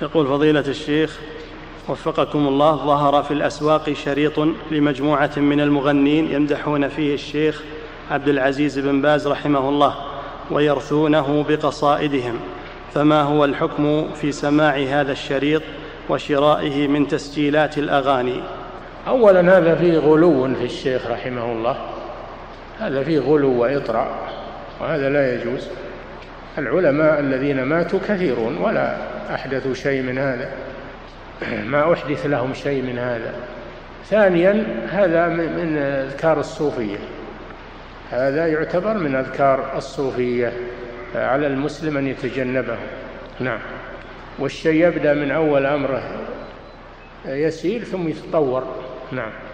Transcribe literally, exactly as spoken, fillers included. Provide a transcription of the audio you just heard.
يقول فضيلة الشيخ وفقكم الله، ظهر في الأسواق شريط لمجموعة من المغنين يمدحون فيه الشيخ عبد العزيز بن باز رحمه الله ويرثونه بقصائدهم، فما هو الحكم في سماع هذا الشريط وشرائه من تسجيلات الأغاني؟ أولا هذا فيه غلو في الشيخ رحمه الله، هذا فيه غلو وإطراء، وهذا لا يجوز. العلماء الذين ماتوا كثيرون ولا أحدثوا شيء من هذا، ما أحدث لهم شيء من هذا. ثانيا هذا من أذكار الصوفية، هذا يعتبر من أذكار الصوفية، على المسلم أن يتجنبه. نعم. والشيء يبدأ من أول أمره يسير ثم يتطور. نعم.